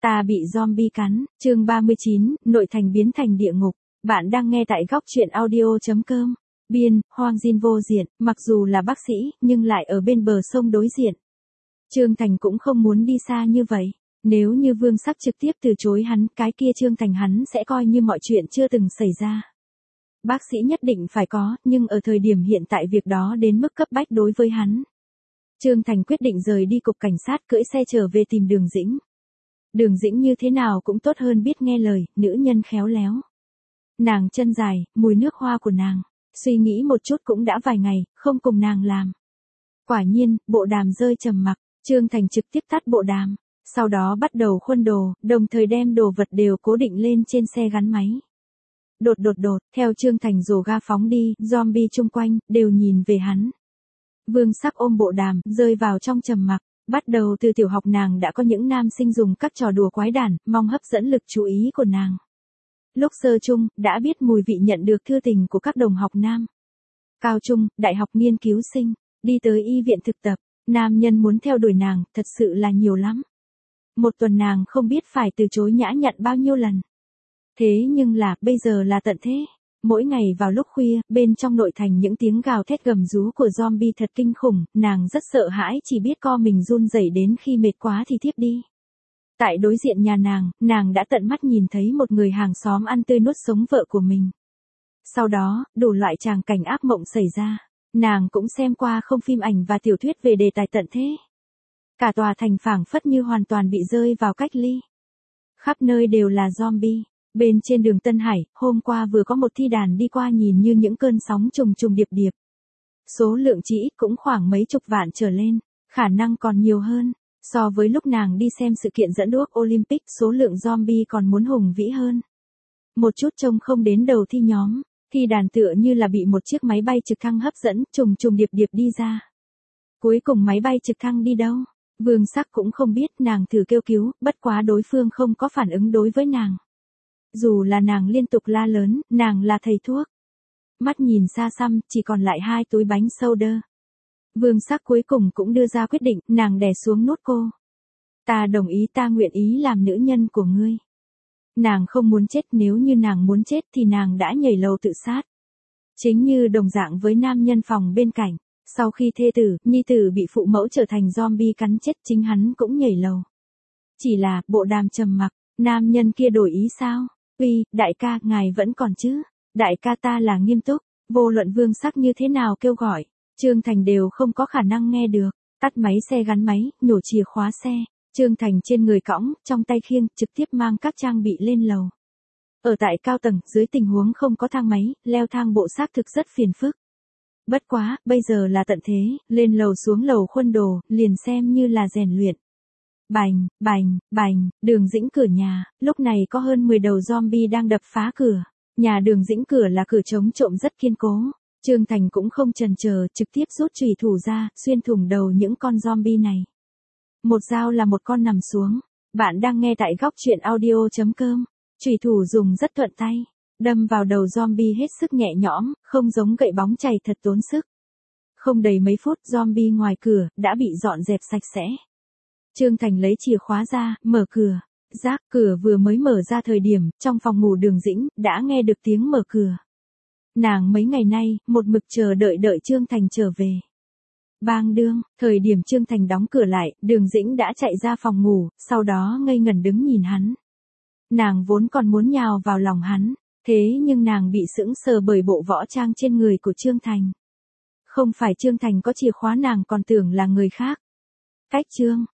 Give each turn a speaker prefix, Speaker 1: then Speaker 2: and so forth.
Speaker 1: Ta bị zombie cắn, chương 39, nội thành biến thành địa ngục. Bạn đang nghe tại góc truyện audio.com. Biên, Hoang Dinh vô diện, mặc dù là bác sĩ, nhưng lại ở bên bờ sông đối diện. Trương Thành cũng không muốn đi xa như vậy. Nếu như Vương Sắc trực tiếp từ chối hắn, cái kia Trương Thành hắn sẽ coi như mọi chuyện chưa từng xảy ra. Bác sĩ nhất định phải có, nhưng ở thời điểm hiện tại việc đó đến mức cấp bách đối với hắn. Trương Thành quyết định rời đi cục cảnh sát cưỡi xe trở về tìm Đường Dĩnh. Đường Dĩnh như thế nào cũng tốt hơn biết nghe lời, nữ nhân khéo léo. Nàng chân dài, mùi nước hoa của nàng, suy nghĩ một chút cũng đã vài ngày, không cùng nàng làm. Quả nhiên, bộ đàm rơi trầm mặc, Trương Thành trực tiếp tắt bộ đàm, sau đó bắt đầu khuân đồ, đồng thời đem đồ vật đều cố định lên trên xe gắn máy. Đột, theo Trương Thành rồ ga phóng đi, zombie chung quanh, đều nhìn về hắn. Vương Sắc ôm bộ đàm, rơi vào trong trầm mặc. Bắt đầu từ tiểu học nàng đã có những nam sinh dùng các trò đùa quái đản, mong hấp dẫn lực chú ý của nàng. Lúc sơ trung, đã biết mùi vị nhận được thư tình của các đồng học nam. Cao trung, đại học nghiên cứu sinh, đi tới y viện thực tập, nam nhân muốn theo đuổi nàng, thật sự là nhiều lắm. Một tuần nàng không biết phải từ chối nhã nhặn bao nhiêu lần. Thế nhưng là, bây giờ là tận thế. Mỗi ngày vào lúc khuya, bên trong nội thành những tiếng gào thét gầm rú của zombie thật kinh khủng, nàng rất sợ hãi chỉ biết co mình run rẩy đến khi mệt quá thì thiếp đi. Tại đối diện nhà nàng đã tận mắt nhìn thấy một người hàng xóm ăn tươi nuốt sống vợ của mình. Sau đó, đủ loại tràng cảnh ác mộng xảy ra. Nàng cũng xem qua không phim ảnh và tiểu thuyết về đề tài tận thế. Cả tòa thành phảng phất như hoàn toàn bị rơi vào cách ly. Khắp nơi đều là zombie. Bên trên đường Tân Hải, hôm qua vừa có một thi đàn đi qua nhìn như những cơn sóng trùng trùng điệp điệp. Số lượng chỉ ít cũng khoảng mấy chục vạn trở lên, khả năng còn nhiều hơn. So với lúc nàng đi xem sự kiện dẫn đuốc Olympic, số lượng zombie còn muốn hùng vĩ hơn. Một chút trông không đến đầu thi nhóm, thi đàn tựa như là bị một chiếc máy bay trực thăng hấp dẫn, trùng trùng điệp điệp đi ra. Cuối cùng máy bay trực thăng đi đâu? Vương Sắc cũng không biết, nàng thử kêu cứu, bất quá đối phương không có phản ứng đối với nàng. Dù là nàng liên tục la lớn, nàng là thầy thuốc. Mắt nhìn xa xăm, chỉ còn lại 2 túi bánh soda. Vương Sắc cuối cùng cũng đưa ra quyết định, nàng đè xuống nút cô. Ta đồng ý, ta nguyện ý làm nữ nhân của ngươi. Nàng không muốn chết, nếu như nàng muốn chết thì nàng đã nhảy lầu tự sát. Chính như đồng dạng với nam nhân phòng bên cạnh, sau khi thê tử, nhi tử bị phụ mẫu trở thành zombie cắn chết, chính hắn cũng nhảy lầu. Chỉ là, bộ đàm trầm mặc, nam nhân kia đổi ý sao? Uy, đại ca, ngài vẫn còn chứ? Đại ca, ta là nghiêm túc, vô luận Vương Sắc như thế nào kêu gọi, Trương Thành đều không có khả năng nghe được. Tắt máy xe gắn máy, nhổ chìa khóa xe, Trương Thành trên người cõng, trong tay khiêng, trực tiếp mang các trang bị lên lầu. Ở tại cao tầng, dưới tình huống không có thang máy, leo thang bộ xác thực rất phiền phức. Bất quá, bây giờ là tận thế, lên lầu xuống lầu khuân đồ, liền xem như là rèn luyện. Bành, Đường Dĩnh cửa nhà, lúc này có hơn 10 đầu zombie đang đập phá cửa. Nhà Đường Dĩnh cửa là cửa chống trộm rất kiên cố. Trương Thành cũng không chần chờ, trực tiếp rút chùy thủ ra, xuyên thủng đầu những con zombie này. Một dao là một con nằm xuống. Bạn đang nghe tại góc truyện audio.com. Chùy thủ dùng rất thuận tay, đâm vào đầu zombie hết sức nhẹ nhõm, không giống gậy bóng chày thật tốn sức. Không đầy mấy phút, zombie ngoài cửa đã bị dọn dẹp sạch sẽ. Trương Thành lấy chìa khóa ra, mở cửa. Rác, cửa vừa mới mở ra thời điểm, trong phòng ngủ Đường Dĩnh, đã nghe được tiếng mở cửa. Nàng mấy ngày nay, một mực chờ đợi Trương Thành trở về. Bang đương, thời điểm Trương Thành đóng cửa lại, Đường Dĩnh đã chạy ra phòng ngủ, sau đó ngây ngẩn đứng nhìn hắn. Nàng vốn còn muốn nhào vào lòng hắn, thế nhưng nàng bị sững sờ bởi bộ võ trang trên người của Trương Thành. Không phải Trương Thành có chìa khóa, nàng còn tưởng là người khác. Cách Trương